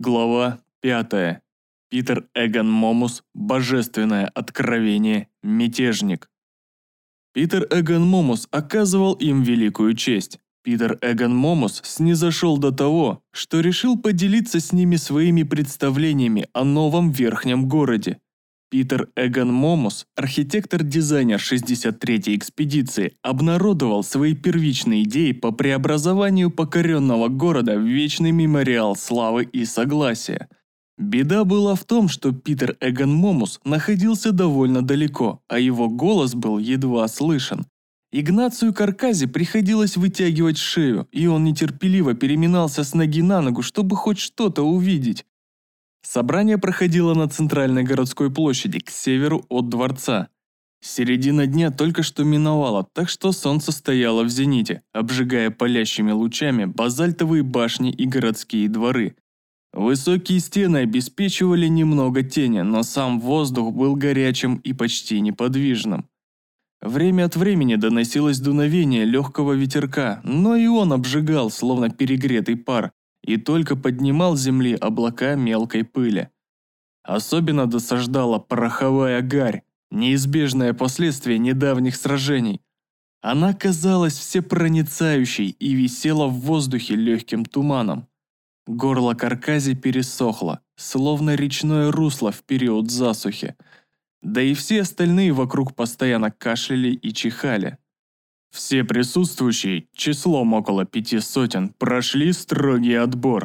Глава 5. Питер Эгон Момус. Божественное откровение. Мятежник. Питер Эгон Момус оказывал им великую честь. Питер Эгон Момус снизошел до того, что решил поделиться с ними своими представлениями о новом верхнем городе. Питер Эгон Момус, архитектор-дизайнер 63-й экспедиции, обнародовал свои первичные идеи по преобразованию покоренного города в вечный мемориал славы и согласия. Беда была в том, что Питер Эгон Момус находился довольно далеко, а его голос был едва слышен. Игнацию Каркази приходилось вытягивать шею, и он нетерпеливо переминался с ноги на ногу, чтобы хоть что-то увидеть. Собрание проходило на центральной городской площади, к северу от дворца. Середина дня только что миновала, так что солнце стояло в зените, обжигая палящими лучами базальтовые башни и городские дворы. Высокие стены обеспечивали немного тени, но сам воздух был горячим и почти неподвижным. Время от времени доносилось дуновение легкого ветерка, но и он обжигал, словно перегретый пар, и только поднимал с земли облака мелкой пыли. Особенно досаждала пороховая гарь, неизбежное последствие недавних сражений. Она казалась всепроницающей и висела в воздухе легким туманом. Горло Каркази пересохло, словно речное русло в период засухи. Да и все остальные вокруг постоянно кашляли и чихали. Все присутствующие, числом около 500, прошли строгий отбор.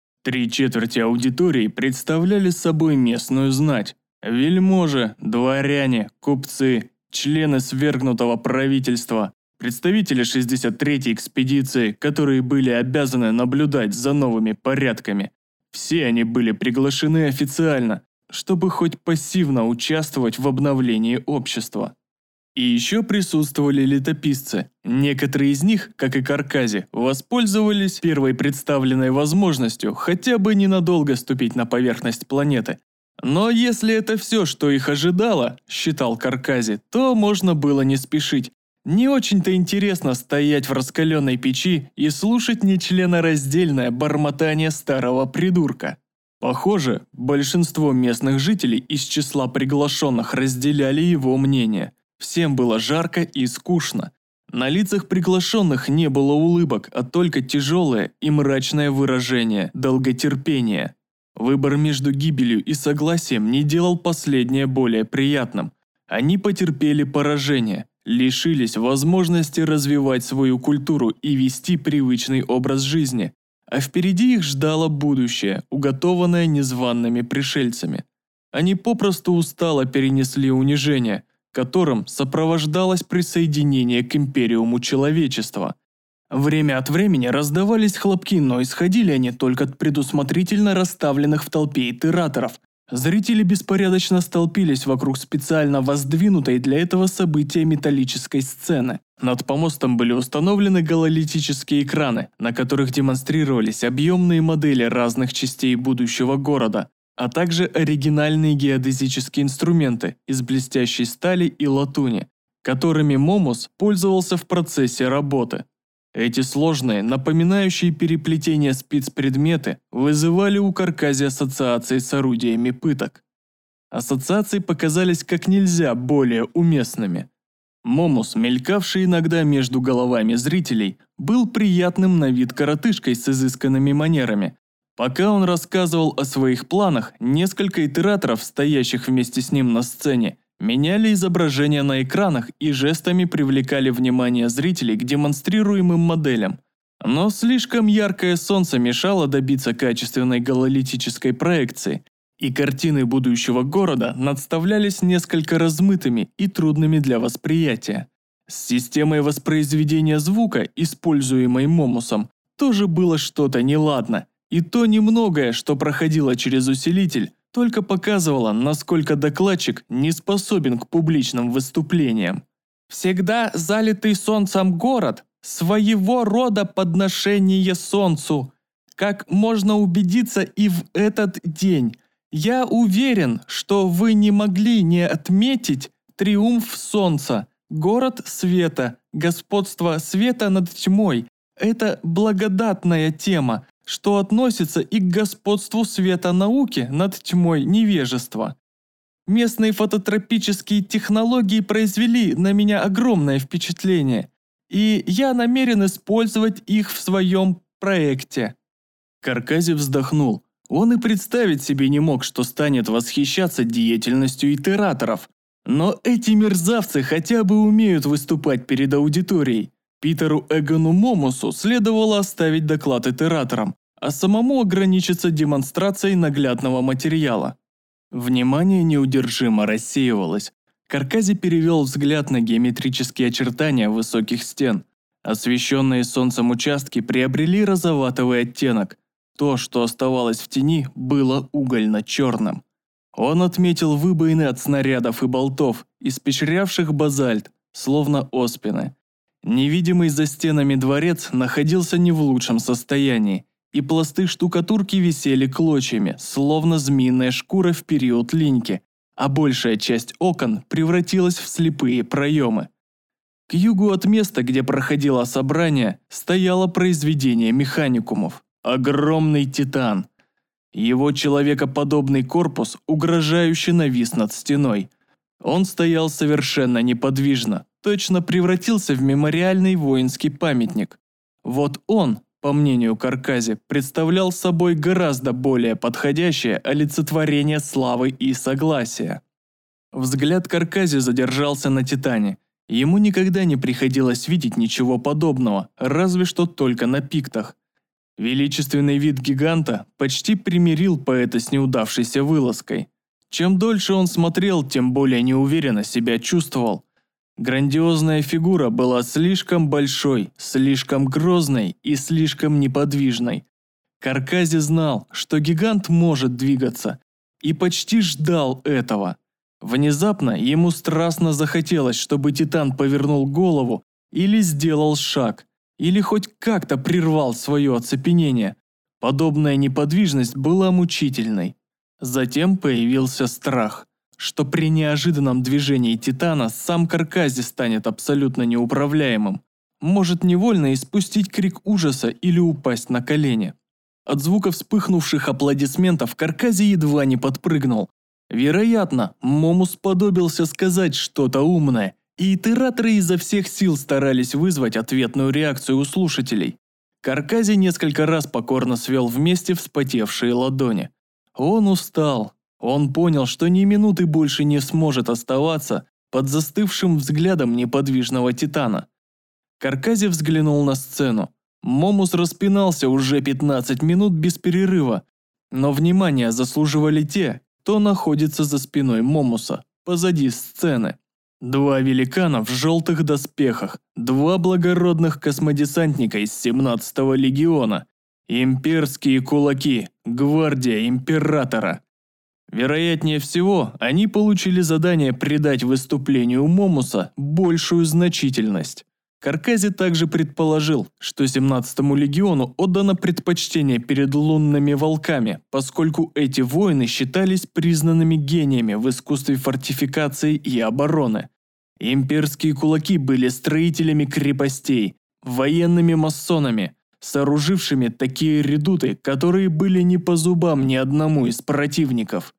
3/4 аудитории представляли собой местную знать. Вельможи, дворяне, купцы, члены свергнутого правительства, представители 63-й экспедиции, которые были обязаны наблюдать за новыми порядками. Все они были приглашены официально, чтобы хоть пассивно участвовать в обновлении общества. И еще присутствовали летописцы. Некоторые из них, как и Каркази, воспользовались первой представленной возможностью хотя бы ненадолго ступить на поверхность планеты. Но если это все, что их ожидало, считал Каркази, то можно было не спешить. Не очень-то интересно стоять в раскаленной печи и слушать нечленораздельное бормотание старого придурка. Похоже, большинство местных жителей из числа приглашенных разделяли его мнение. Всем было жарко и скучно. На лицах приглашенных не было улыбок, а только тяжелое и мрачное выражение долготерпения. Выбор между гибелью и согласием не делал последнее более приятным. Они потерпели поражение, лишились возможности развивать свою культуру и вести привычный образ жизни. А впереди их ждало будущее, уготованное незваными пришельцами. Они попросту устало перенесли унижение, которым сопровождалось присоединение к империуму человечества. Время от времени раздавались хлопки, но исходили они только от предусмотрительно расставленных в толпе итераторов. Зрители беспорядочно столпились вокруг специально воздвинутой для этого события металлической сцены. Над помостом были установлены гололитические экраны, на которых демонстрировались объемные модели разных частей будущего города, а также оригинальные геодезические инструменты из блестящей стали и латуни, которыми Момус пользовался в процессе работы. Эти сложные, напоминающие переплетение спецпредметы, вызывали у Каркази ассоциации с орудиями пыток. Ассоциации показались как нельзя более уместными. Момус, мелькавший иногда между головами зрителей, был приятным на вид коротышкой с изысканными манерами. Пока он рассказывал о своих планах, несколько итераторов, стоящих вместе с ним на сцене, меняли изображения на экранах и жестами привлекали внимание зрителей к демонстрируемым моделям. Но слишком яркое солнце мешало добиться качественной гололитической проекции, и картины будущего города надставлялись несколько размытыми и трудными для восприятия. С системой воспроизведения звука, используемой Момусом, тоже было что-то неладно. И то немногое, что проходило через усилитель, только показывало, насколько докладчик не способен к публичным выступлениям. Всегда залитый солнцем город – своего рода подношение солнцу. Как можно убедиться и в этот день. Я уверен, что вы не могли не отметить триумф солнца, город света, господство света над тьмой. Это благодатная тема. что относится и к господству света науки над тьмой невежества. Местные фототропические технологии произвели на меня огромное впечатление, и я намерен использовать их в своем проекте». Каркази вздохнул. Он и представить себе не мог, что станет восхищаться деятельностью итераторов. Но эти мерзавцы хотя бы умеют выступать перед аудиторией. Питеру Эгону Момусу следовало оставить доклад итераторам, а самому ограничиться демонстрацией наглядного материала. Внимание неудержимо рассеивалось. Каркази перевел взгляд на геометрические очертания высоких стен. Освещенные солнцем участки приобрели розоватый оттенок. То, что оставалось в тени, было угольно-черным. Он отметил выбоины от снарядов и болтов, испещрявших базальт, словно оспины. Невидимый за стенами дворец находился не в лучшем состоянии, и пласты штукатурки висели клочьями, словно змеиная шкура в период линьки, а большая часть окон превратилась в слепые проемы. К югу от места, где проходило собрание, стояло произведение механикумов. Огромный титан. Его человекоподобный корпус угрожающе навис над стеной. Он стоял совершенно неподвижно, точно превратился в мемориальный воинский памятник. Вот он, по мнению Каркази, представлял собой гораздо более подходящее олицетворение славы и согласия. Взгляд Каркази задержался на Титане. Ему никогда не приходилось видеть ничего подобного, разве что только на пиктах. Величественный вид гиганта почти примирил поэта с неудавшейся вылазкой. Чем дольше он смотрел, тем более неуверенно себя чувствовал. Грандиозная фигура была слишком большой, слишком грозной и слишком неподвижной. Каркази знал, что гигант может двигаться, и почти ждал этого. Внезапно ему страстно захотелось, чтобы Титан повернул голову или сделал шаг, или хоть как-то прервал свое оцепенение. Подобная неподвижность была мучительной. Затем появился страх, что при неожиданном движении Титана сам Каркази станет абсолютно неуправляемым, может невольно испустить крик ужаса или упасть на колени. От звука вспыхнувших аплодисментов Каркази едва не подпрыгнул. Вероятно, Момус сподобился сказать что-то умное, и итераторы изо всех сил старались вызвать ответную реакцию у слушателей. Каркази несколько раз покорно свел вместе вспотевшие ладони. Он устал. Он понял, что ни минуты больше не сможет оставаться под застывшим взглядом неподвижного Титана. Каркази взглянул на сцену. Момус распинался уже 15 минут без перерыва, но внимания заслуживали те, кто находится за спиной Момуса, позади сцены. Два великана в желтых доспехах, два благородных космодесантника из 17-го легиона, имперские кулаки, гвардия императора. Вероятнее всего, они получили задание придать выступлению Момуса большую значительность. Каркази также предположил, что 17-му легиону отдано предпочтение перед лунными волками, поскольку эти воины считались признанными гениями в искусстве фортификации и обороны. Имперские кулаки были строителями крепостей, военными масонами, сооружившими такие редуты, которые были не по зубам ни одному из противников.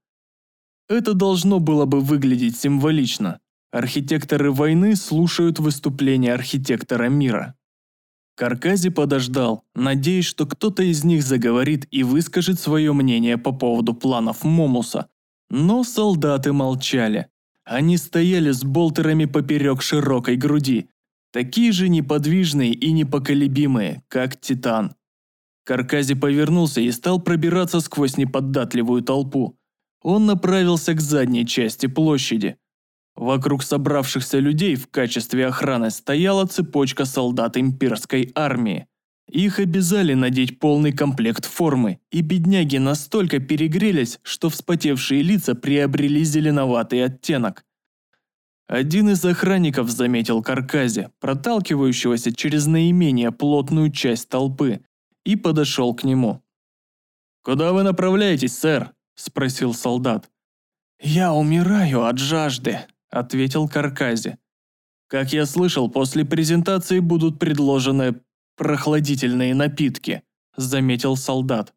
Это должно было бы выглядеть символично. Архитекторы войны слушают выступления архитектора мира. Каркази подождал, надеясь, что кто-то из них заговорит и выскажет свое мнение по поводу планов Момуса. Но солдаты молчали. Они стояли с болтерами поперек широкой груди, такие же неподвижные и непоколебимые, как Титан. Каркази повернулся и стал пробираться сквозь неподатливую толпу. Он направился к задней части площади. Вокруг собравшихся людей в качестве охраны стояла цепочка солдат имперской армии. Их обязали надеть полный комплект формы, и бедняги настолько перегрелись, что вспотевшие лица приобрели зеленоватый оттенок. Один из охранников заметил Каркази, проталкивающегося через наименее плотную часть толпы, и подошел к нему. «Куда вы направляетесь, сэр?» – спросил солдат. «Я умираю от жажды», – ответил Каркази. «Как я слышал, после презентации будут предложены прохладительные напитки», заметил солдат.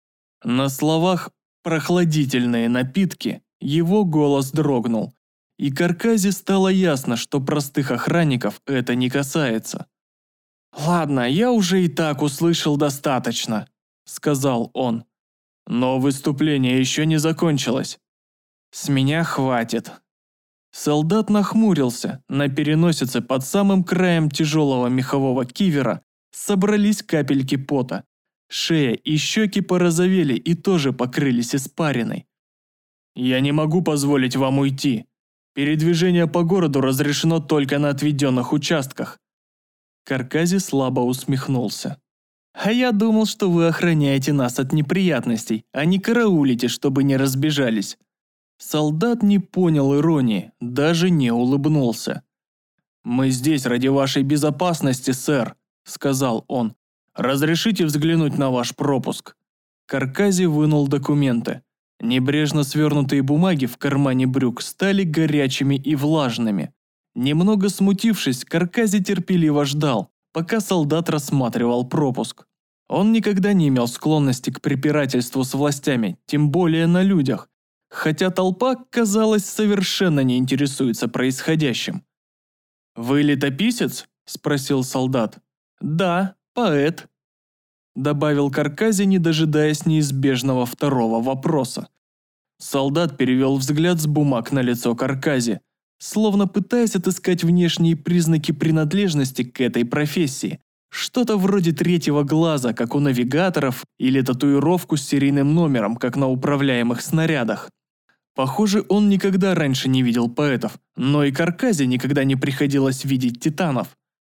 На словах «прохладительные напитки» его голос дрогнул, и Каркази стало ясно, что простых охранников это не касается. «Ладно, я уже и так услышал достаточно», – сказал он. «Но выступление еще не закончилось. С меня хватит». Солдат нахмурился, на переносице под самым краем тяжелого мехового кивера собрались капельки пота. Шея и щеки порозовели и тоже покрылись испариной. «Я не могу позволить вам уйти. Передвижение по городу разрешено только на отведенных участках». Каркази слабо усмехнулся. «А я думал, что вы охраняете нас от неприятностей, а не караулите, чтобы не разбежались». Солдат не понял иронии, даже не улыбнулся. «Мы здесь ради вашей безопасности, сэр», – сказал он. «Разрешите взглянуть на ваш пропуск?» Каркази вынул документы. Небрежно свернутые бумаги в кармане брюк стали горячими и влажными. Немного смутившись, Каркази терпеливо ждал, пока солдат рассматривал пропуск. Он никогда не имел склонности к препирательству с властями, тем более на людях, хотя толпа, казалось, совершенно не интересуется происходящим. «Вы летописец?» – спросил солдат. «Да, поэт», – добавил Каркази, не дожидаясь неизбежного второго вопроса. Солдат перевел взгляд с бумаг на лицо Каркази, словно пытаясь отыскать внешние признаки принадлежности к этой профессии. Что-то вроде третьего глаза, как у навигаторов, или татуировку с серийным номером, как на управляемых снарядах. Похоже, он никогда раньше не видел поэтов, но и Каркази никогда не приходилось видеть титанов.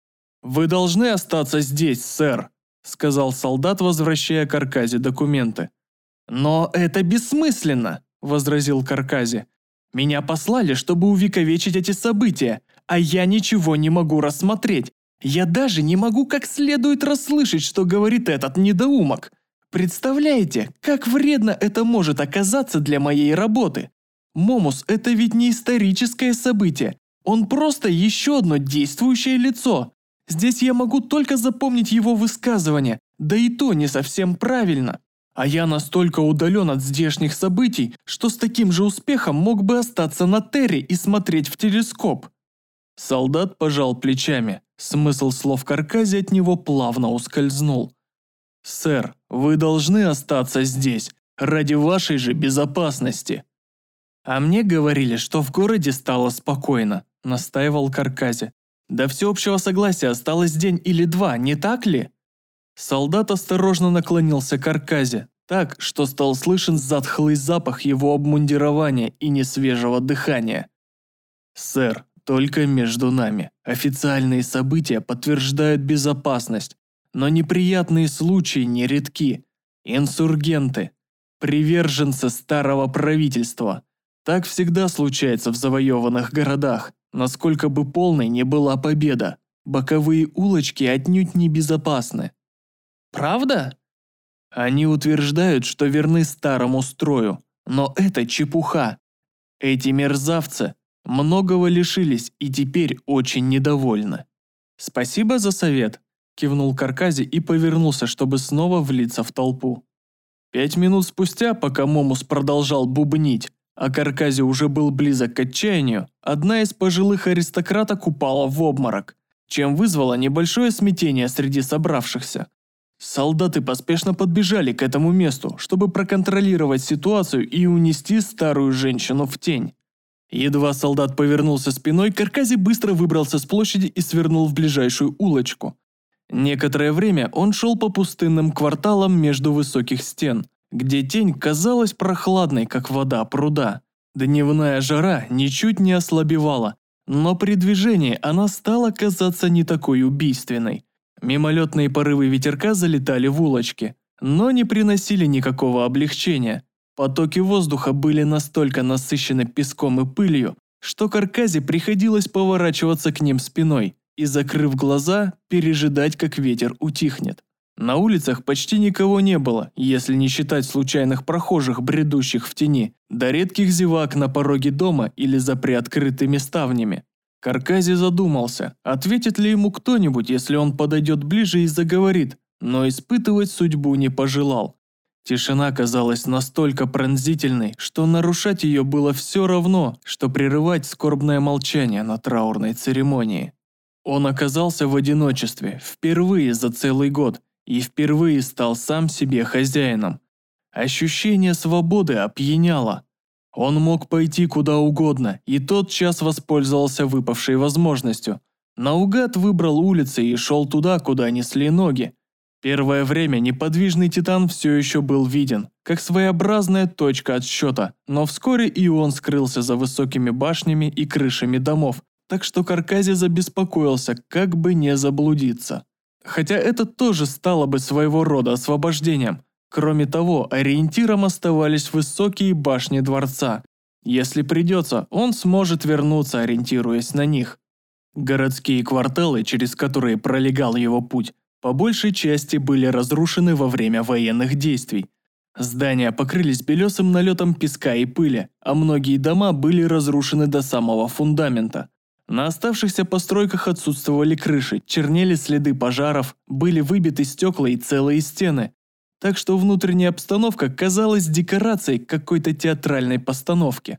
«Вы должны остаться здесь, сэр», – сказал солдат, возвращая Каркази документы. «Но это бессмысленно», – возразил Каркази. «Меня послали, чтобы увековечить эти события, а я ничего не могу рассмотреть. Я даже не могу как следует расслышать, что говорит этот недоумок. Представляете, как вредно это может оказаться для моей работы? Момус – это ведь не историческое событие, он просто еще одно действующее лицо. Здесь я могу только запомнить его высказывания, да и то не совсем правильно. А я настолько удален от здешних событий, что с таким же успехом мог бы остаться на Терре и смотреть в телескоп». Солдат пожал плечами. Смысл слов Каркази от него плавно ускользнул. «Сэр, вы должны остаться здесь, ради вашей же безопасности». «А мне говорили, что в городе стало спокойно», – настаивал Каркази. «До всеобщего согласия осталось день или два, не так ли?» Солдат осторожно наклонился к Каркази, так, что стал слышен затхлый запах его обмундирования и несвежего дыхания. «Сэр, только между нами. Официальные события подтверждают безопасность, но неприятные случаи нередки. Инсургенты, приверженцы старого правительства. Так всегда случается в завоеванных городах, насколько бы полной не была победа. Боковые улочки отнюдь не безопасны». «Правда?» «Они утверждают, что верны старому строю, но это чепуха. Эти мерзавцы многого лишились и теперь очень недовольны». «Спасибо за совет», – кивнул Каркази и повернулся, чтобы снова влиться в толпу. 5 минут спустя, пока Момус продолжал бубнить, а Каркази уже был близок к отчаянию, одна из пожилых аристократок упала в обморок, чем вызвало небольшое смятение среди собравшихся. Солдаты поспешно подбежали к этому месту, чтобы проконтролировать ситуацию и унести старую женщину в тень. Едва солдат повернулся спиной, Каркази быстро выбрался с площади и свернул в ближайшую улочку. Некоторое время он шел по пустынным кварталам между высоких стен, где тень казалась прохладной, как вода пруда. Дневная жара ничуть не ослабевала, но при движении она стала казаться не такой убийственной. Мимолетные порывы ветерка залетали в улочки, но не приносили никакого облегчения. Потоки воздуха были настолько насыщены песком и пылью, что Каркази приходилось поворачиваться к ним спиной и, закрыв глаза, пережидать, как ветер утихнет. На улицах почти никого не было, если не считать случайных прохожих, бредущих в тени, до редких зевак на пороге дома или за приоткрытыми ставнями. Каркази задумался, ответит ли ему кто-нибудь, если он подойдет ближе и заговорит, но испытывать судьбу не пожелал. Тишина казалась настолько пронзительной, что нарушать ее было все равно, что прерывать скорбное молчание на траурной церемонии. Он оказался в одиночестве впервые за целый год и впервые стал сам себе хозяином. Ощущение свободы опьяняло. Он мог пойти куда угодно и тотчас воспользовался выпавшей возможностью. Наугад выбрал улицы и шел туда, куда несли ноги. Первое время неподвижный Титан все еще был виден, как своеобразная точка отсчета, но вскоре и он скрылся за высокими башнями и крышами домов, так что Каркази забеспокоился, как бы не заблудиться. Хотя это тоже стало бы своего рода освобождением. Кроме того, ориентиром оставались высокие башни дворца. Если придется, он сможет вернуться, ориентируясь на них. Городские кварталы, через которые пролегал его путь, по большей части были разрушены во время военных действий. Здания покрылись белесым налетом песка и пыли, а многие дома были разрушены до самого фундамента. На оставшихся постройках отсутствовали крыши, чернели следы пожаров, были выбиты стекла и целые стены. Так что внутренняя обстановка казалась декорацией какой-то театральной постановки.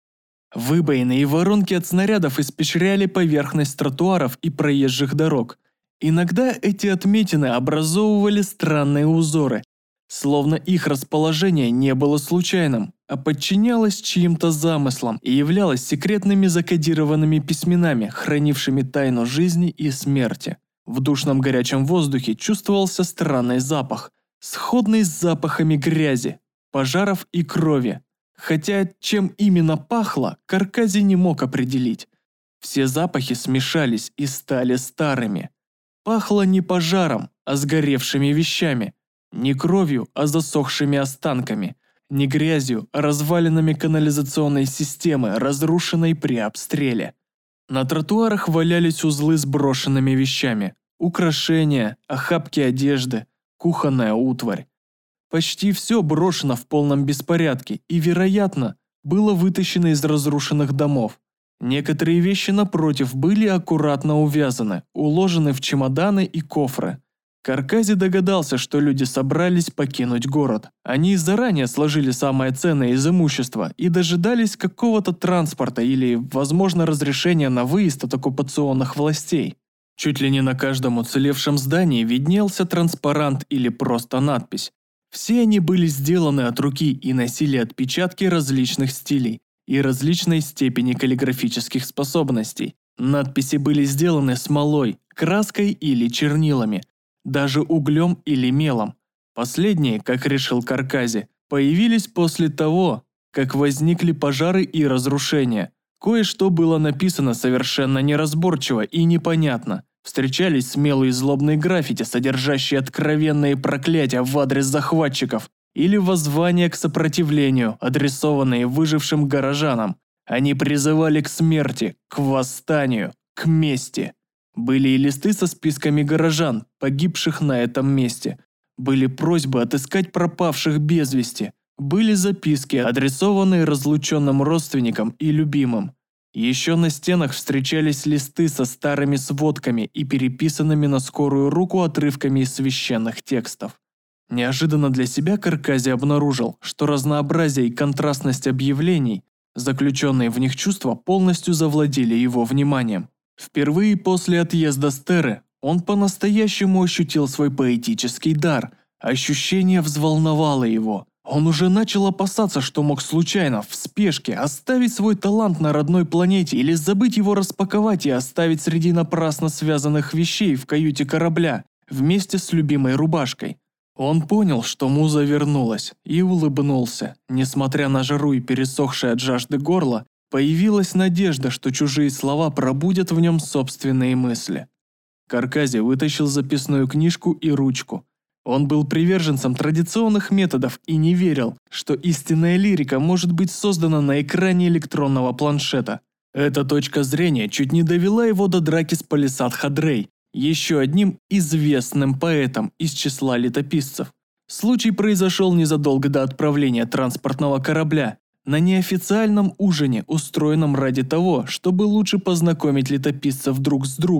Выбоины и воронки от снарядов испещряли поверхность тротуаров и проезжих дорог. Иногда эти отметины образовывали странные узоры, словно их расположение не было случайным, а подчинялось чьим-то замыслам и являлось секретными закодированными письменами, хранившими тайну жизни и смерти. В душном горячем воздухе чувствовался странный запах, сходный с запахами грязи, пожаров и крови. Хотя чем именно пахло, Каркази не мог определить. Все запахи смешались и стали старыми. Пахло не пожаром, а сгоревшими вещами, не кровью, а засохшими останками, не грязью, а развалинами канализационной системы, разрушенной при обстреле. На тротуарах валялись узлы с брошенными вещами, украшения, охапки одежды, кухонная утварь. Почти все брошено в полном беспорядке и, вероятно, было вытащено из разрушенных домов. Некоторые вещи, напротив, были аккуратно увязаны, уложены в чемоданы и кофры. Каркази догадался, что люди собрались покинуть город. Они заранее сложили самое ценное из имущества и дожидались какого-то транспорта или, возможно, разрешения на выезд от оккупационных властей. Чуть ли не на каждом уцелевшем здании виднелся транспарант или просто надпись. Все они были сделаны от руки и носили отпечатки различных стилей и различной степени каллиграфических способностей. Надписи были сделаны смолой, краской или чернилами, даже углем или мелом. Последние, как решил Каркази, появились после того, как возникли пожары и разрушения. Кое-что было написано совершенно неразборчиво и непонятно. Встречались смелые злобные граффити, содержащие откровенные проклятия в адрес захватчиков, или воззвания к сопротивлению, адресованные выжившим горожанам. Они призывали к смерти, к восстанию, к мести. Были и листы со списками горожан, погибших на этом месте. Были просьбы отыскать пропавших без вести. Были записки, адресованные разлученным родственникам и любимым. Еще на стенах встречались листы со старыми сводками и переписанными на скорую руку отрывками из священных текстов. Неожиданно для себя Каркази обнаружил, что разнообразие и контрастность объявлений, заключенные в них чувства, полностью завладели его вниманием. Впервые после отъезда с Терры он по-настоящему ощутил свой поэтический дар. Ощущение взволновало его. Он уже начал опасаться, что мог случайно, в спешке, оставить свой талант на родной планете или забыть его распаковать и оставить среди напрасно связанных вещей в каюте корабля, вместе с любимой рубашкой. Он понял, что муза вернулась, и улыбнулся. Несмотря на жару и пересохшее от жажды горло, появилась надежда, что чужие слова пробудят в нем собственные мысли. Каркази вытащил записную книжку и ручку. Он был приверженцем традиционных методов и не верил, что истинная лирика может быть создана на экране электронного планшета. Эта точка зрения чуть не довела его до драки с Палисад Хадрей, еще одним известным поэтом из числа летописцев. Случай произошел незадолго до отправления транспортного корабля, на неофициальном ужине, устроенном ради того, чтобы лучше познакомить летописцев друг с другом.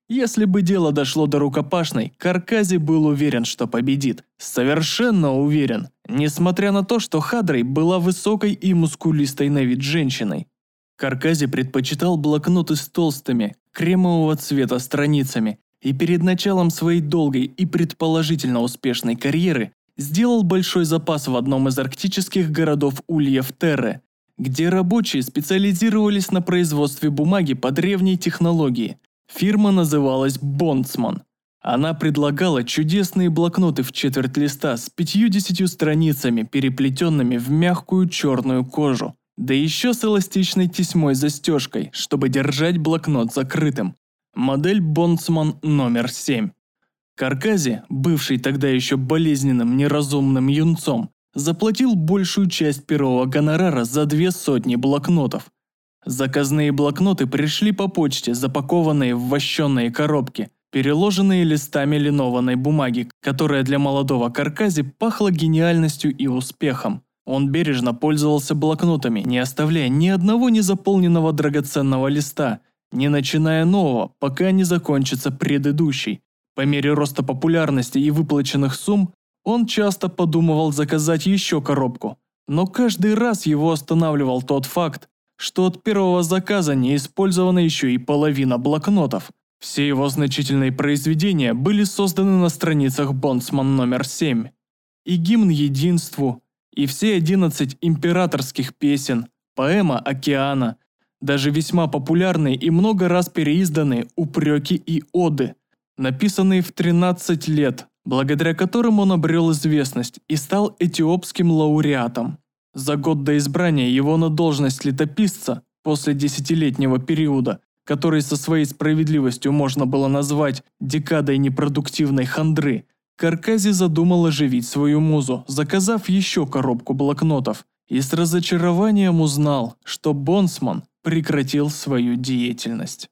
Если бы дело дошло до рукопашной, Каркази был уверен, что победит. Совершенно уверен, несмотря на то, что Хадрей была высокой и мускулистой на вид женщиной. Каркази предпочитал блокноты с толстыми, кремового цвета страницами, и перед началом своей долгой и предположительно успешной карьеры сделал большой запас в одном из арктических городов Ульев Терре, где рабочие специализировались на производстве бумаги по древней технологии. Фирма называлась «Бонцман». Она предлагала чудесные блокноты в четверть листа с 50 страницами, переплетенными в мягкую черную кожу, да еще с эластичной тесьмой-застежкой, чтобы держать блокнот закрытым. Модель «Бонцман номер 7». Каркази, бывший тогда еще болезненным неразумным юнцом, заплатил большую часть первого гонорара за 200 блокнотов. Заказные блокноты пришли по почте, запакованные в вощеные коробки, переложенные листами линованной бумаги, которая для молодого Каркази пахла гениальностью и успехом. Он бережно пользовался блокнотами, не оставляя ни одного незаполненного драгоценного листа, не начиная нового, пока не закончится предыдущий. По мере роста популярности и выплаченных сумм, он часто подумывал заказать еще коробку, но каждый раз его останавливал тот факт, что от первого заказа не использована еще и половина блокнотов. Все его значительные произведения были созданы на страницах «Бонцман номер 7». И гимн единству, и все 11 императорских песен, поэма «Океана», даже весьма популярные и много раз переизданные «Упреки и оды», написанные в 13 лет, благодаря которым он обрел известность и стал этиопским лауреатом. За год до избрания его на должность летописца, после десятилетнего периода, который со своей справедливостью можно было назвать декадой непродуктивной хандры, Каркази задумал оживить свою музу, заказав еще коробку блокнотов, и с разочарованием узнал, что Бонцман прекратил свою деятельность.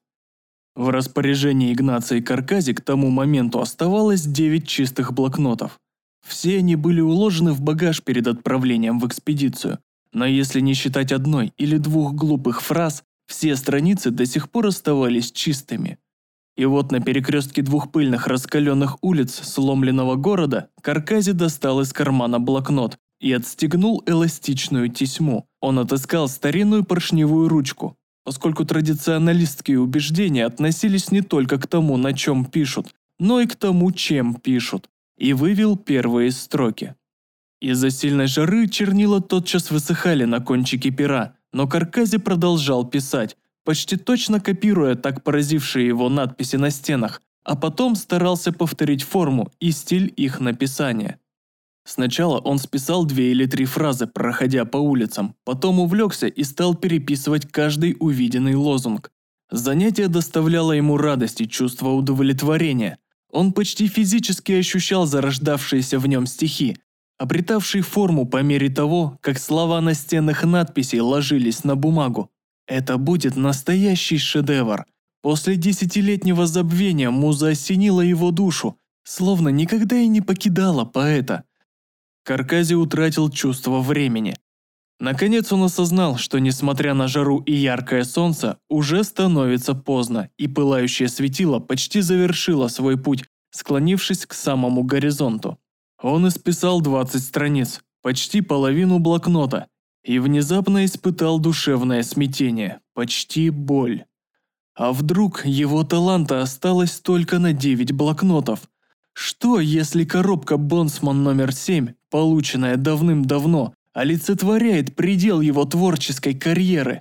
В распоряжении Игнация Каркази к тому моменту оставалось 9 чистых блокнотов. Все они были уложены в багаж перед отправлением в экспедицию, но если не считать одной или двух глупых фраз, все страницы до сих пор оставались чистыми. И вот на перекрестке двух пыльных раскаленных улиц сломленного города Каркази достал из кармана блокнот и отстегнул эластичную тесьму. Он отыскал старинную поршневую ручку, поскольку традиционалистские убеждения относились не только к тому, на чем пишут, но и к тому, чем пишут, и вывел первые строки. Из-за сильной жары чернила тотчас высыхали на кончике пера, но Каркази продолжал писать, почти точно копируя так поразившие его надписи на стенах, а потом старался повторить форму и стиль их написания. Сначала он списал 2 или 3 фразы, проходя по улицам, потом увлекся и стал переписывать каждый увиденный лозунг. Занятие доставляло ему радость и чувство удовлетворения. Он почти физически ощущал зарождавшиеся в нем стихи, обретавшие форму по мере того, как слова настенных надписей ложились на бумагу. Это будет настоящий шедевр. После десятилетнего забвения муза осенила его душу, словно никогда и не покидала поэта. Каркази утратил чувство времени. Наконец он осознал, что несмотря на жару и яркое солнце, уже становится поздно, и пылающее светило почти завершило свой путь, склонившись к самому горизонту. Он исписал 20 страниц, почти половину блокнота, и внезапно испытал душевное смятение, почти боль. А вдруг его таланта осталось только на 9 блокнотов? Что, если коробка Бонцман номер 7, полученная давным-давно, олицетворяет предел его творческой карьеры?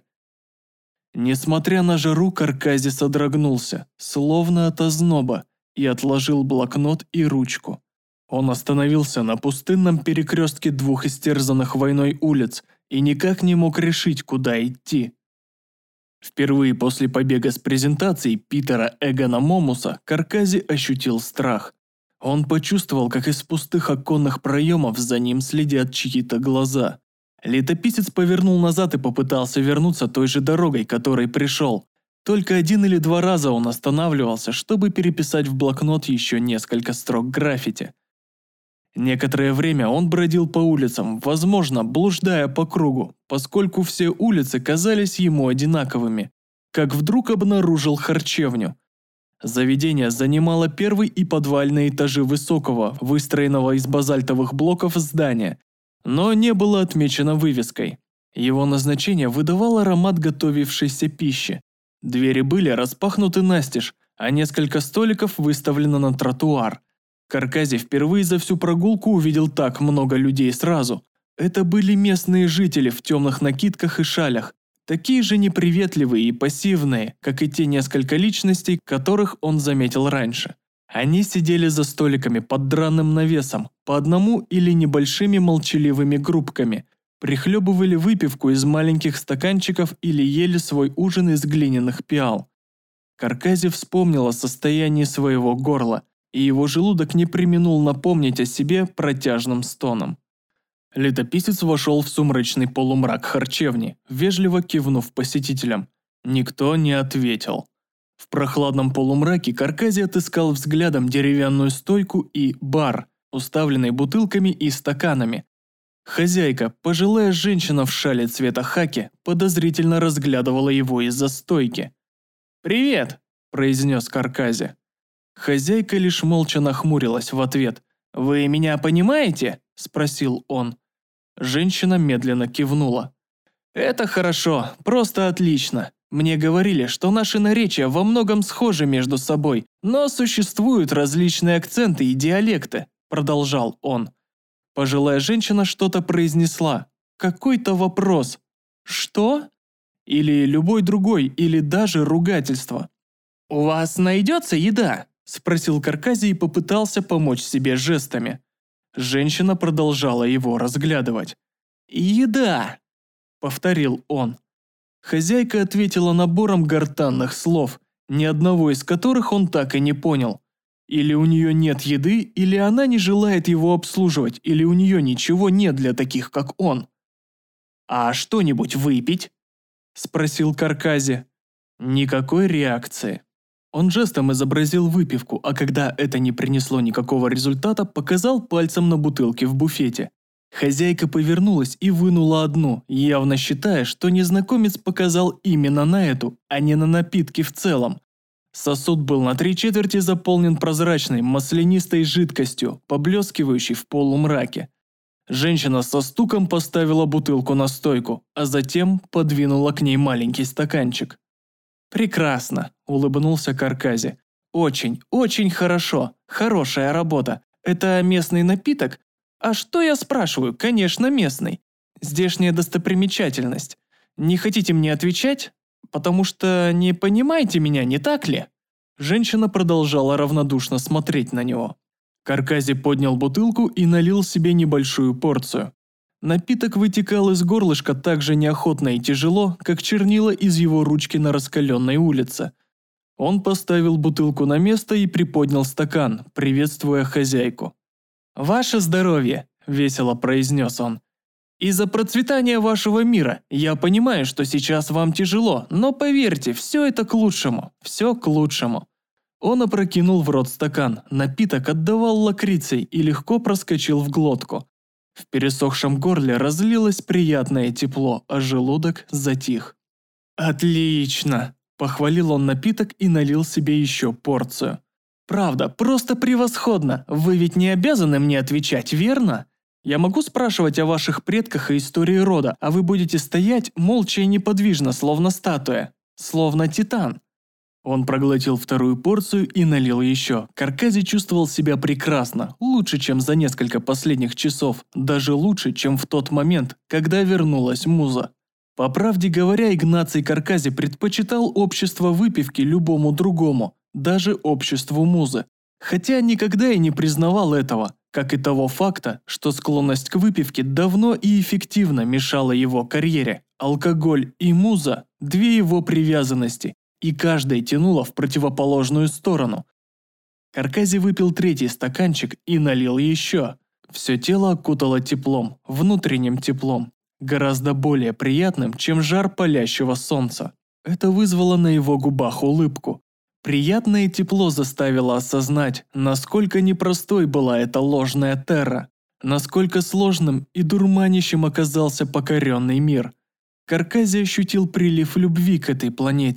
Несмотря на жару, Каркази содрогнулся, словно от озноба, и отложил блокнот и ручку. Он остановился на пустынном перекрестке 2 истерзанных войной улиц и никак не мог решить, куда идти. Впервые после побега с презентацией Питера Эгона Момуса Каркази ощутил страх. Он почувствовал, как из пустых оконных проемов за ним следят чьи-то глаза. Летописец повернул назад и попытался вернуться той же дорогой, которой пришел. Только 1 или 2 раза он останавливался, чтобы переписать в блокнот еще несколько строк граффити. Некоторое время он бродил по улицам, возможно, блуждая по кругу, поскольку все улицы казались ему одинаковыми, как вдруг обнаружил харчевню. Заведение занимало первый и подвальные этажи высокого, выстроенного из базальтовых блоков здания, но не было отмечено вывеской. Его назначение выдавал аромат готовившейся пищи. Двери были распахнуты настежь, а несколько столиков выставлено на тротуар. Каркази впервые за всю прогулку увидел так много людей сразу. Это были местные жители в темных накидках и шалях, такие же неприветливые и пассивные, как и те несколько личностей, которых он заметил раньше. Они сидели за столиками под драным навесом, по одному или небольшими молчаливыми группками, прихлебывали выпивку из маленьких стаканчиков или ели свой ужин из глиняных пиал. Каркази вспомнил о состоянии своего горла, и его желудок не преминул напомнить о себе протяжным стоном. Летописец вошел в сумрачный полумрак харчевни, вежливо кивнув посетителям. Никто не ответил. В прохладном полумраке Каркази отыскал взглядом деревянную стойку и бар, уставленный бутылками и стаканами. Хозяйка, пожилая женщина в шале цвета хаки, подозрительно разглядывала его из-за стойки. «Привет!» – произнес Каркази. Хозяйка лишь молча нахмурилась в ответ. «Вы меня понимаете?» – спросил он. Женщина медленно кивнула. «Это хорошо, просто отлично. Мне говорили, что наши наречия во многом схожи между собой, но существуют различные акценты и диалекты», – продолжал он. Пожилая женщина что-то произнесла. Какой-то вопрос. «Что?» Или любой другой, или даже ругательство. «У вас найдется еда?» – спросил Каркази и попытался помочь себе жестами. Женщина продолжала его разглядывать. «Еда!» – повторил он. Хозяйка ответила набором гортанных слов, ни одного из которых он так и не понял. Или у нее нет еды, или она не желает его обслуживать, или у нее ничего нет для таких, как он. «А что-нибудь выпить?» – спросил Каркази. Никакой реакции. Он жестом изобразил выпивку, а когда это не принесло никакого результата, показал пальцем на бутылки в буфете. Хозяйка повернулась и вынула одну, явно считая, что незнакомец показал именно на эту, а не на напитки в целом. Сосуд был на 3/4 заполнен прозрачной, маслянистой жидкостью, поблескивающей в полумраке. Женщина со стуком поставила бутылку на стойку, а затем подвинула к ней маленький стаканчик. «Прекрасно», – улыбнулся Каркази. «Очень, очень хорошо. Хорошая работа. Это местный напиток? А что я спрашиваю? Конечно, местный. Здешняя достопримечательность. Не хотите мне отвечать? Потому что не понимаете меня, не так ли?» Женщина продолжала равнодушно смотреть на него. Каркази поднял бутылку и налил себе небольшую порцию. Напиток вытекал из горлышка так же неохотно и тяжело, как чернила из его ручки на раскаленной улице. Он поставил бутылку на место и приподнял стакан, приветствуя хозяйку. «Ваше здоровье!» – весело произнес он. «Из-за процветания вашего мира я понимаю, что сейчас вам тяжело, но поверьте, все это к лучшему, все к лучшему». Он опрокинул в рот стакан, напиток отдавал лакрицей и легко проскочил в глотку. В пересохшем горле разлилось приятное тепло, а желудок затих. «Отлично!» – похвалил он напиток и налил себе еще порцию. «Правда, просто превосходно! Вы ведь не обязаны мне отвечать, верно? Я могу спрашивать о ваших предках и истории рода, а вы будете стоять молча и неподвижно, словно статуя, словно титан». Он проглотил вторую порцию и налил еще. Каркази чувствовал себя прекрасно, лучше, чем за несколько последних часов, даже лучше, чем в тот момент, когда вернулась муза. По правде говоря, Игнаций Каркази предпочитал общество выпивки любому другому, даже обществу музы. Хотя никогда и не признавал этого, как и того факта, что склонность к выпивке давно и эффективно мешала его карьере. Алкоголь и муза – две его привязанности, и каждая тянула в противоположную сторону. Каркази выпил третий стаканчик и налил еще. Все тело окутало теплом, внутренним теплом, гораздо более приятным, чем жар палящего солнца. Это вызвало на его губах улыбку. Приятное тепло заставило осознать, насколько непростой была эта ложная терра, насколько сложным и дурманящим оказался покоренный мир. Каркази ощутил прилив любви к этой планете.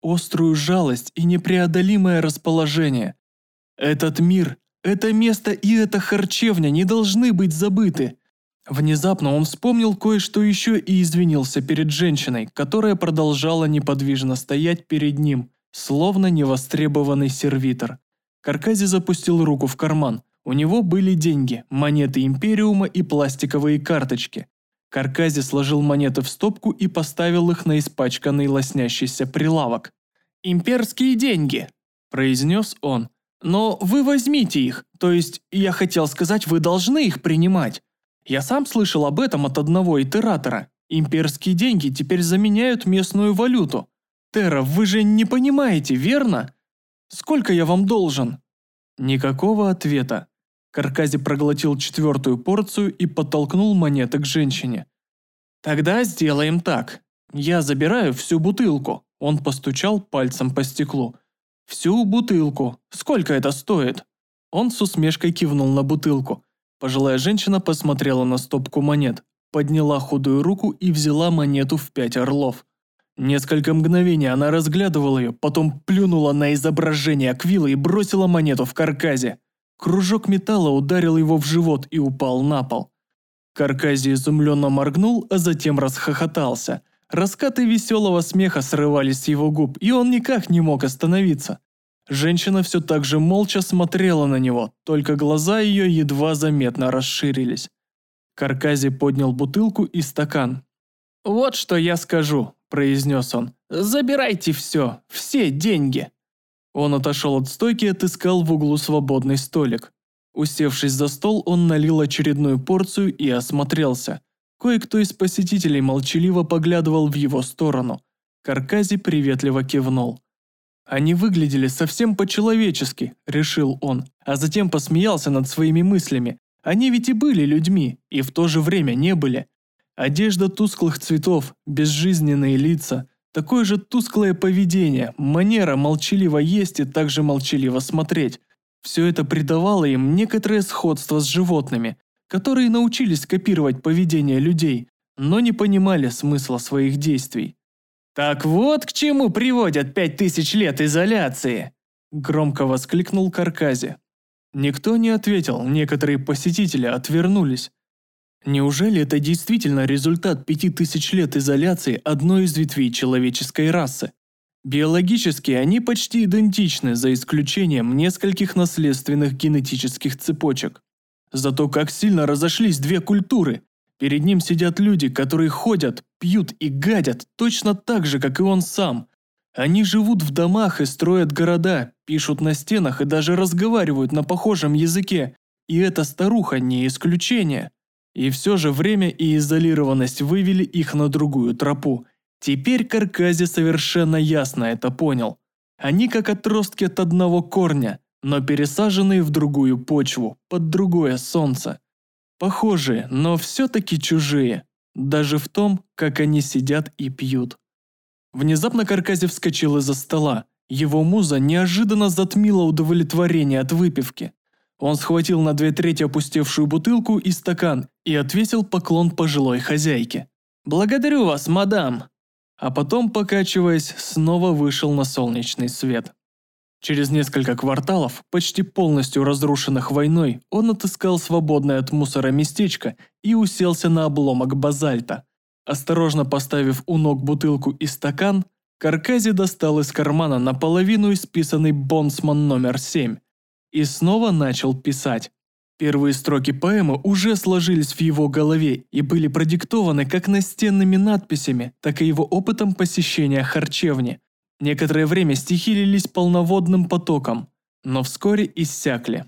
острую жалость и непреодолимое расположение. Этот мир, это место и эта харчевня не должны быть забыты. Внезапно он вспомнил кое-что еще и извинился перед женщиной, которая продолжала неподвижно стоять перед ним, словно невостребованный сервитор. Каркази запустил руку в карман. У него были деньги, монеты Империума и пластиковые карточки. Каркази сложил монеты в стопку и поставил их на испачканный лоснящийся прилавок. «Имперские деньги», – произнес он. «Но вы возьмите их, то есть, я хотел сказать, вы должны их принимать. Я сам слышал об этом от одного итератора. Имперские деньги теперь заменяют местную валюту. Терра, вы же не понимаете, верно? Сколько я вам должен?» Никакого ответа. Каркази проглотил 4-ю порцию и подтолкнул монеты к женщине. «Тогда сделаем так. Я забираю всю бутылку». Он постучал пальцем по стеклу. «Всю бутылку. Сколько это стоит?» Он с усмешкой кивнул на бутылку. Пожилая женщина посмотрела на стопку монет, подняла худую руку и взяла монету в 5 орлов. Несколько мгновений она разглядывала ее, потом плюнула на изображение Аквилы и бросила монету в Каркази. Кружок металла ударил его в живот и упал на пол. Каркази изумленно моргнул, а затем расхохотался. Раскаты веселого смеха срывались с его губ, и он никак не мог остановиться. Женщина все так же молча смотрела на него, только глаза ее едва заметно расширились. Каркази поднял бутылку и стакан. «Вот что я скажу», – произнес он. «Забирайте все деньги». Он отошел от стойки и отыскал в углу свободный столик. Усевшись за стол, он налил очередную порцию и осмотрелся. Кое-кто из посетителей молчаливо поглядывал в его сторону. Каркази приветливо кивнул. «Они выглядели совсем по-человечески», – решил он, а затем посмеялся над своими мыслями. Они ведь и были людьми, и в то же время не были. Одежда тусклых цветов, безжизненные лица, такое же тусклое поведение, манера молчаливо есть и также молчаливо смотреть. Все это придавало им некоторое сходство с животными, которые научились копировать поведение людей, но не понимали смысла своих действий. «Так вот к чему приводят 5000 лет изоляции!» – громко воскликнул Каркази. Никто не ответил, некоторые посетители отвернулись. Неужели это действительно результат 5000 лет изоляции одной из ветвей человеческой расы? Биологически они почти идентичны, за исключением нескольких наследственных генетических цепочек. Зато как сильно разошлись две культуры. Перед ним сидят люди, которые ходят, пьют и гадят точно так же, как и он сам. Они живут в домах и строят города, пишут на стенах и даже разговаривают на похожем языке. И эта старуха не исключение. И все же время и изолированность вывели их на другую тропу. Теперь Каркази совершенно ясно это понял. Они как отростки от одного корня, но пересаженные в другую почву, под другое солнце. Похожие, но все-таки чужие. Даже в том, как они сидят и пьют. Внезапно Каркази вскочил из-за стола. Его муза неожиданно затмила удовлетворение от выпивки. Он схватил на 2/3 опустевшую бутылку и стакан и отвесил поклон пожилой хозяйке. «Благодарю вас, мадам!» А потом, покачиваясь, снова вышел на солнечный свет. Через несколько кварталов, почти полностью разрушенных войной, он отыскал свободное от мусора местечко и уселся на обломок базальта. Осторожно поставив у ног бутылку и стакан, Каркази достал из кармана наполовину исписанный бонсман номер 7 и снова начал писать. Первые строки поэмы уже сложились в его голове и были продиктованы как настенными надписями, так и его опытом посещения харчевни. Некоторое время стихи лились полноводным потоком, но вскоре иссякли.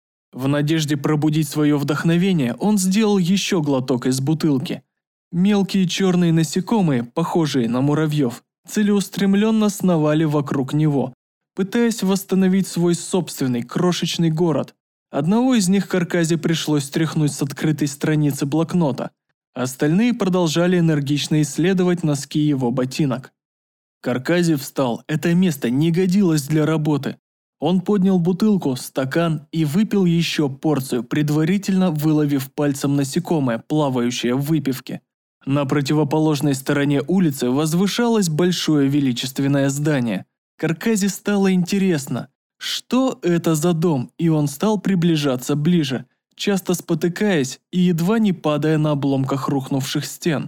В надежде пробудить свое вдохновение, он сделал еще глоток из бутылки. Мелкие черные насекомые, похожие на муравьев, целеустремленно сновали вокруг него, пытаясь восстановить свой собственный крошечный город. Одного из них Каркази пришлось стряхнуть с открытой страницы блокнота. Остальные продолжали энергично исследовать носки его ботинок. Каркази встал, это место не годилось для работы. Он поднял бутылку, стакан и выпил еще порцию, предварительно выловив пальцем насекомое, плавающее в выпивке. На противоположной стороне улицы возвышалось большое величественное здание. Каркази стало интересно, что это за дом, и он стал приближаться ближе, часто спотыкаясь и едва не падая на обломках рухнувших стен.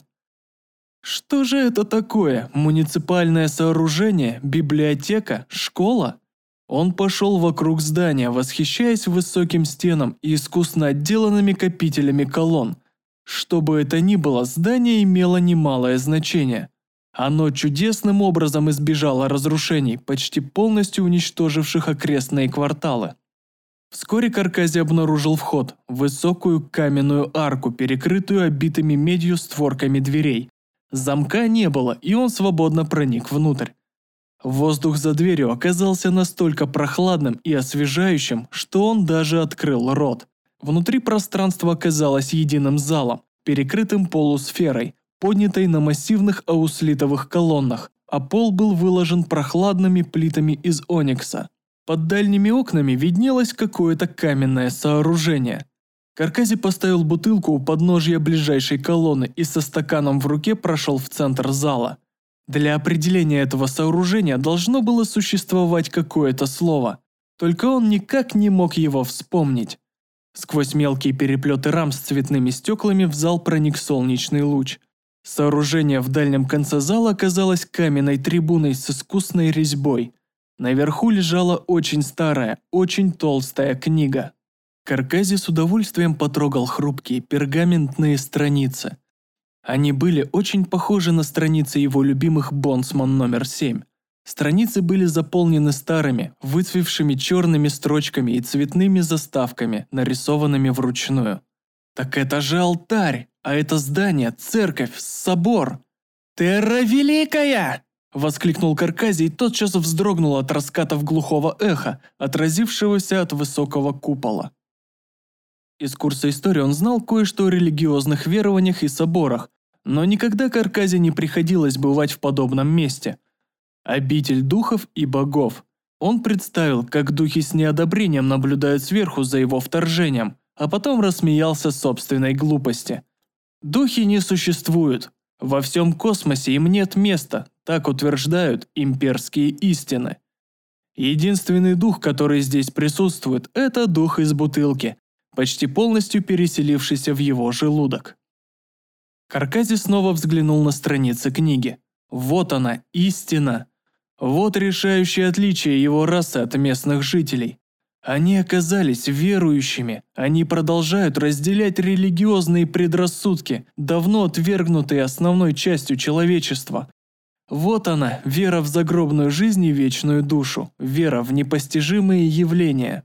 Что же это такое? Муниципальное сооружение? Библиотека? Школа? Он пошел вокруг здания, восхищаясь высоким стенам и искусно отделанными копителями колонн. Что бы это ни было, здание имело немалое значение. Оно чудесным образом избежало разрушений, почти полностью уничтоживших окрестные кварталы. Вскоре Каркази обнаружил вход, высокую каменную арку, перекрытую обитыми медью створками дверей. Замка не было, и он свободно проник внутрь. Воздух за дверью оказался настолько прохладным и освежающим, что он даже открыл рот. Внутри пространство оказалось единым залом, перекрытым полусферой, поднятой на массивных ауслитовых колоннах, а пол был выложен прохладными плитами из оникса. Под дальними окнами виднелось какое-то каменное сооружение. Каркази поставил бутылку у подножья ближайшей колонны и со стаканом в руке прошел в центр зала. Для определения этого сооружения должно было существовать какое-то слово, только он никак не мог его вспомнить. Сквозь мелкие переплеты рам с цветными стеклами в зал проник солнечный луч. Сооружение в дальнем конце зала оказалось каменной трибуной с искусной резьбой. Наверху лежала очень старая, очень толстая книга. Каркази с удовольствием потрогал хрупкие пергаментные страницы. Они были очень похожи на страницы его любимых «Бонсман номер 7». Страницы были заполнены старыми, выцвевшими черными строчками и цветными заставками, нарисованными вручную. «Так это же алтарь, а это здание, церковь, собор!» «Терра Великая!» – воскликнул Каркази и тотчас вздрогнул от раскатов глухого эха, отразившегося от высокого купола. Из курса истории он знал кое-что о религиозных верованиях и соборах, но никогда Каркази не приходилось бывать в подобном месте. Обитель духов и богов. Он представил, как духи с неодобрением наблюдают сверху за его вторжением, а потом рассмеялся собственной глупости. Духи не существуют. Во всем космосе им нет места, так утверждают имперские истины. Единственный дух, который здесь присутствует, это дух из бутылки, почти полностью переселившийся в его желудок. Каркази снова взглянул на страницы книги. Вот она, истина. Вот решающее отличие его расы от местных жителей. Они оказались верующими, они продолжают разделять религиозные предрассудки, давно отвергнутые основной частью человечества. Вот она, вера в загробную жизнь и вечную душу, вера в непостижимые явления.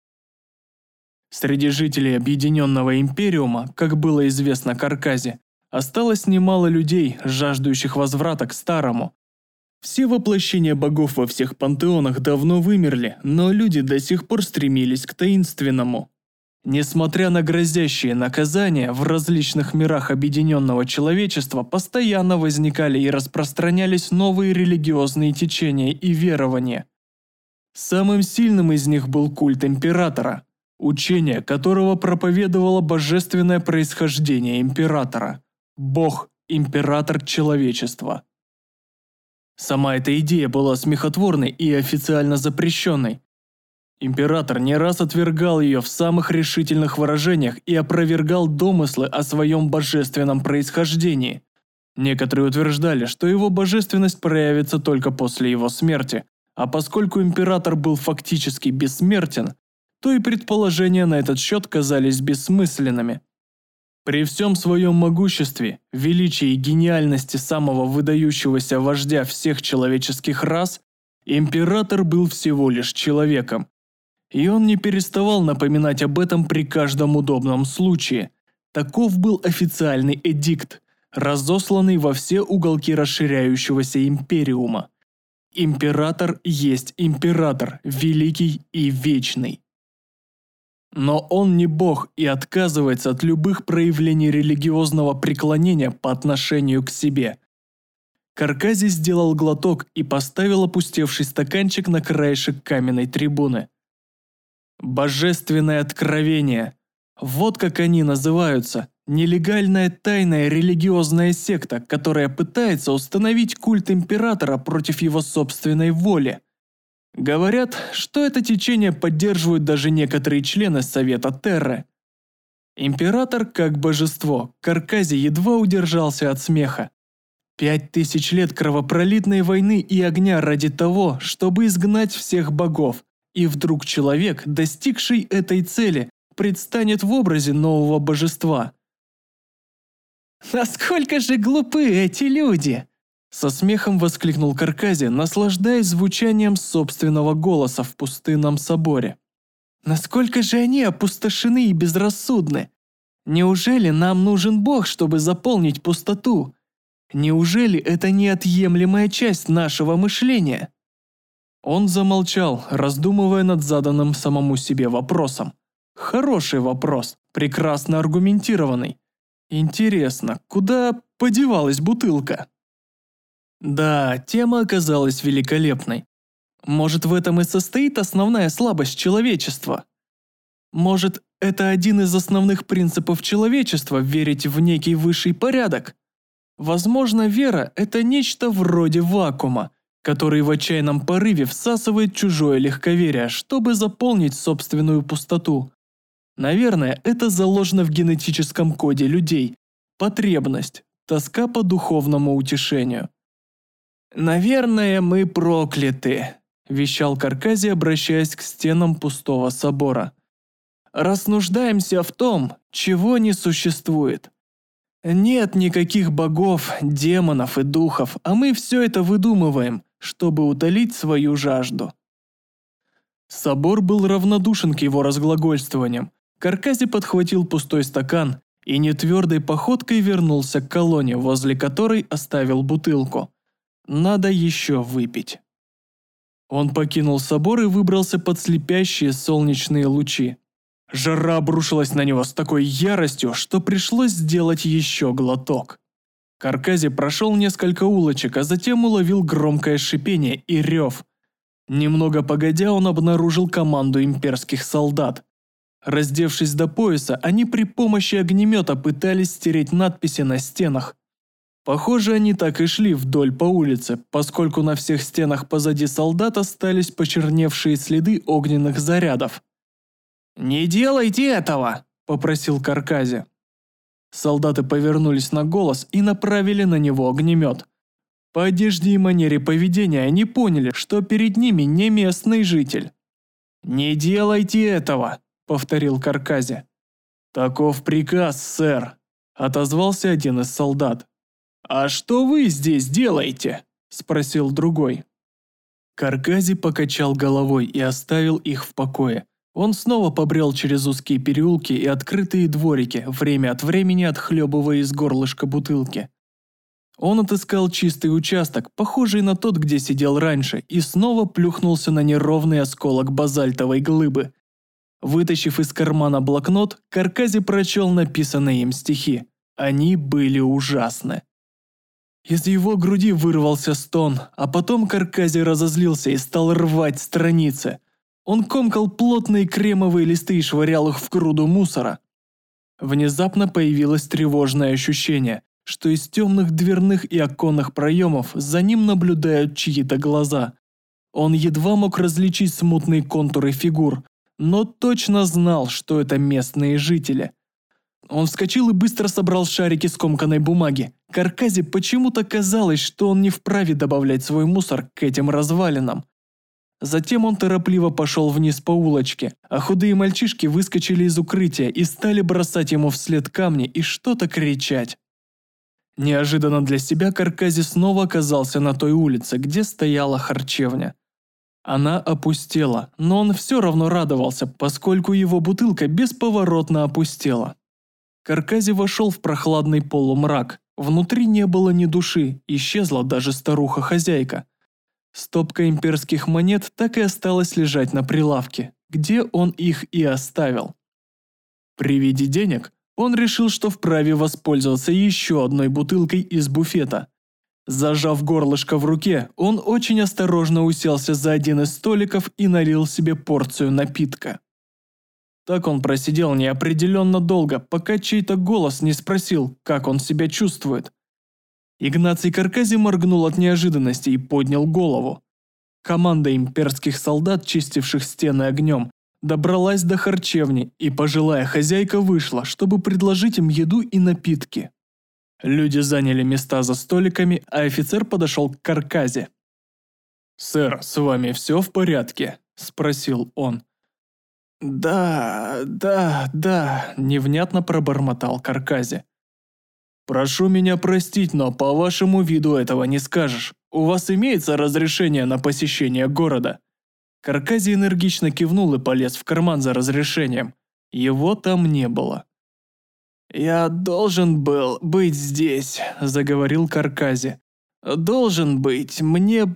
Среди жителей Объединенного Империума, как было известно Каркази, осталось немало людей, жаждущих возврата к старому. Все воплощения богов во всех пантеонах давно вымерли, но люди до сих пор стремились к таинственному. Несмотря на грозящие наказания, в различных мирах объединенного человечества постоянно возникали и распространялись новые религиозные течения и верования. Самым сильным из них был культ императора, учение которого проповедовало божественное происхождение императора. Бог – император человечества. Сама эта идея была смехотворной и официально запрещенной. Император не раз отвергал ее в самых решительных выражениях и опровергал домыслы о своем божественном происхождении. Некоторые утверждали, что его божественность проявится только после его смерти, а поскольку император был фактически бессмертен, то и предположения на этот счет казались бессмысленными. При всем своем могуществе, величии и гениальности самого выдающегося вождя всех человеческих рас, император был всего лишь человеком. И он не переставал напоминать об этом при каждом удобном случае. Таков был официальный эдикт, разосланный во все уголки расширяющегося империума. Император есть император, великий и вечный. Но он не бог и отказывается от любых проявлений религиозного преклонения по отношению к себе. Каркази сделал глоток и поставил опустевший стаканчик на краешек каменной трибуны. Божественное откровение. Вот как они называются. Нелегальная тайная религиозная секта, которая пытается установить культ императора против его собственной воли. Говорят, что это течение поддерживают даже некоторые члены Совета Терры. Император как божество, Каркази едва удержался от смеха. 5000 лет кровопролитной войны и огня ради того, чтобы изгнать всех богов, и вдруг человек, достигший этой цели, предстанет в образе нового божества. «Насколько же глупы эти люди!» Со смехом воскликнул Каркази, наслаждаясь звучанием собственного голоса в пустынном соборе. «Насколько же они опустошены и безрассудны! Неужели нам нужен Бог, чтобы заполнить пустоту? Неужели это неотъемлемая часть нашего мышления?» Он замолчал, раздумывая над заданным самому себе вопросом. Хороший вопрос, прекрасно аргументированный. Интересно, куда подевалась бутылка? Да, тема оказалась великолепной. Может, в этом и состоит основная слабость человечества? Может, это один из основных принципов человечества – верить в некий высший порядок? Возможно, вера – это нечто вроде вакуума, который в отчаянном порыве всасывает чужое легковерие, чтобы заполнить собственную пустоту. Наверное, это заложено в генетическом коде людей. Потребность, тоска по духовному утешению. «Наверное, мы прокляты», – вещал Каркази, обращаясь к стенам пустого собора. «Раз нуждаемся в том, чего не существует. Нет никаких богов, демонов и духов, а мы все это выдумываем, чтобы утолить свою жажду». Собор был равнодушен к его разглагольствованиям. Каркази подхватил пустой стакан и нетвердой походкой вернулся к колонне, возле которой оставил бутылку. Надо еще выпить. Он покинул собор и выбрался под слепящие солнечные лучи. Жара обрушилась на него с такой яростью, что пришлось сделать еще глоток. Каркази прошел несколько улочек, а затем уловил громкое шипение и рев. Немного погодя, он обнаружил команду имперских солдат. Раздевшись до пояса, они при помощи огнемета пытались стереть надписи на стенах. Похоже, они так и шли вдоль по улице, поскольку на всех стенах позади солдат остались почерневшие следы огненных зарядов. «Не делайте этого!» – попросил Каркази. Солдаты повернулись на голос и направили на него огнемет. По одежде и манере поведения они поняли, что перед ними не местный житель. «Не делайте этого!» – повторил Каркази. «Таков приказ, сэр», – отозвался один из солдат. «А что вы здесь делаете?» – спросил другой. Каркази покачал головой и оставил их в покое. Он снова побрел через узкие переулки и открытые дворики, время от времени отхлебывая из горлышка бутылки. Он отыскал чистый участок, похожий на тот, где сидел раньше, и снова плюхнулся на неровный осколок базальтовой глыбы. Вытащив из кармана блокнот, Каркази прочел написанные им стихи. Они были ужасны. Из его груди вырвался стон, а потом Каркази разозлился и стал рвать страницы. Он комкал плотные кремовые листы и швырял их в груду мусора. Внезапно появилось тревожное ощущение, что из темных дверных и оконных проемов за ним наблюдают чьи-то глаза. Он едва мог различить смутные контуры фигур, но точно знал, что это местные жители. Он вскочил и быстро собрал шарики скомканной бумаги. Каркази почему-то казалось, что он не вправе добавлять свой мусор к этим развалинам. Затем он торопливо пошел вниз по улочке, а худые мальчишки выскочили из укрытия и стали бросать ему вслед камни и что-то кричать. Неожиданно для себя Каркази снова оказался на той улице, где стояла харчевня. Она опустела, но он все равно радовался, поскольку его бутылка бесповоротно опустела. Каркази вошел в прохладный полумрак. Внутри не было ни души, исчезла даже старуха-хозяйка. Стопка имперских монет так и осталась лежать на прилавке, где он их и оставил. При виде денег он решил, что вправе воспользоваться еще одной бутылкой из буфета. Зажав горлышко в руке, он очень осторожно уселся за один из столиков и налил себе порцию напитка. Так он просидел неопределенно долго, пока чей-то голос не спросил, как он себя чувствует. Игнаций Каркази моргнул от неожиданности и поднял голову. Команда имперских солдат, чистивших стены огнем, добралась до харчевни, и пожилая хозяйка вышла, чтобы предложить им еду и напитки. Люди заняли места за столиками, а офицер подошел к Каркази. «Сэр, с вами все в порядке?» – спросил он. «Да, – невнятно пробормотал Каркази. «Прошу меня простить, но по вашему виду этого не скажешь. У вас имеется разрешение на посещение города?» Каркази энергично кивнул и полез в карман за разрешением. Его там не было. «Я должен был быть здесь», – заговорил Каркази. «Должен быть. Мне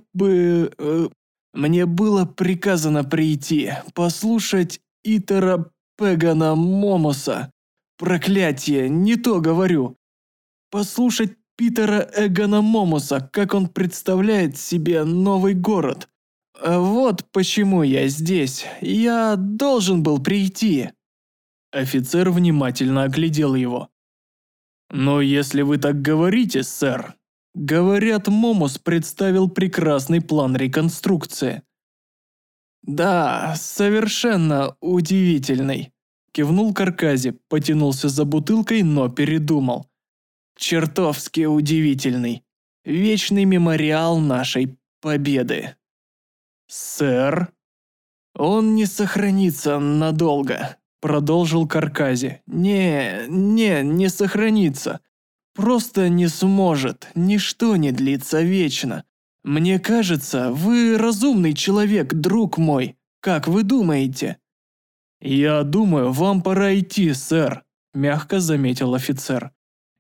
было приказано прийти, послушать Итера Пегана Момуса. Проклятие, не то говорю. Послушать Питера Эгона Момуса, как он представляет себе новый город. Вот почему я здесь. Я должен был прийти». Офицер внимательно оглядел его. «Но если вы так говорите, сэр, говорят, Момус представил прекрасный план реконструкции». «Да, совершенно удивительный», – кивнул Каркази, потянулся за бутылкой, но передумал. «Чертовски удивительный. Вечный мемориал нашей победы». «Сэр?» «Он не сохранится надолго», – продолжил Каркази. Не сохранится. Просто не сможет. Ничто не длится вечно. Мне кажется, вы разумный человек, друг мой. Как вы думаете?» «Я думаю, вам пора идти, сэр», – мягко заметил офицер.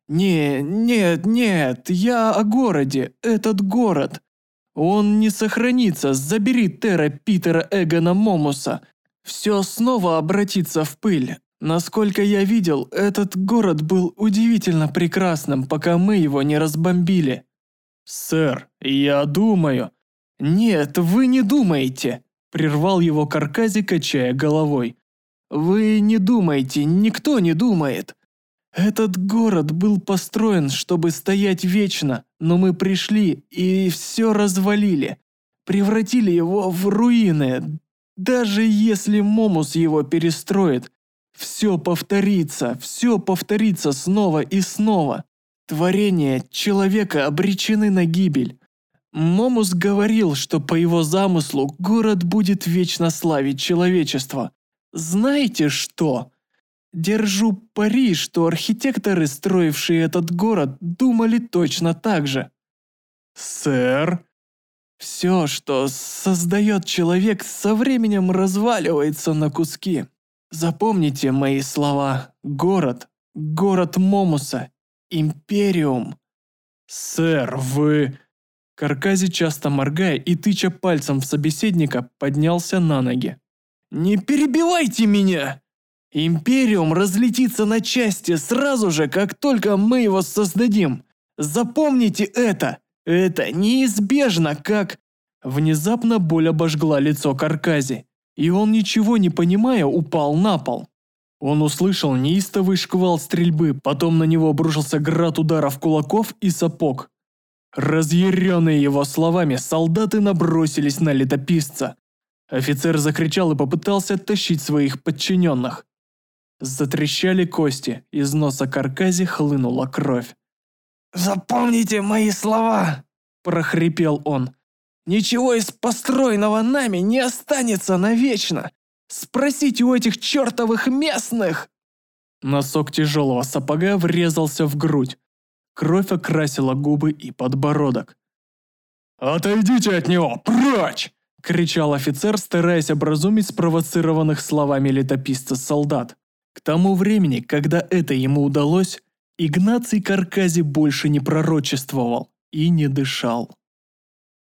Нет, я о городе, этот город. Он не сохранится, забери Тера Питера Эгона Момуса. Все снова обратится в пыль. Насколько я видел, этот город был удивительно прекрасным, пока мы его не разбомбили». «Сэр, я думаю...» «Нет, вы не думаете», – прервал его Каркази, качая головой. «Вы не думаете, никто не думает. Этот город был построен, чтобы стоять вечно, но мы пришли и все развалили, превратили его в руины. Даже если Момус его перестроит, все повторится снова и снова. Творения человека обречены на гибель. Момус говорил, что по его замыслу город будет вечно славить человечество. Знаете что? Держу пари, что архитекторы, строившие этот город, думали точно так же». «Сэр?» «Все, что создает человек, со временем разваливается на куски. Запомните мои слова. Город Момуса, Империум». «Сэр, вы...» Каркази, часто моргая и тыча пальцем в собеседника, поднялся на ноги. «Не перебивайте меня! Империум разлетится на части сразу же, как только мы его создадим. Запомните это! Это неизбежно, как...» Внезапно боль обожгла лицо Каркази, и он, ничего не понимая, упал на пол. Он услышал неистовый шквал стрельбы, потом на него обрушился град ударов кулаков и сапог. Разъяренные его словами, солдаты набросились на летописца. Офицер закричал и попытался оттащить своих подчиненных. Затрещали кости, из носа Каркази хлынула кровь. «Запомните мои слова!» – прохрипел он. «Ничего из построенного нами не останется навечно! Спросите у этих чертовых местных!» Носок тяжелого сапога врезался в грудь. Кровь окрасила губы и подбородок. «Отойдите от него, прочь!» – кричал офицер, стараясь образумить спровоцированных словами летописца солдат. К тому времени, когда это ему удалось, Игнаций Каркази больше не пророчествовал и не дышал.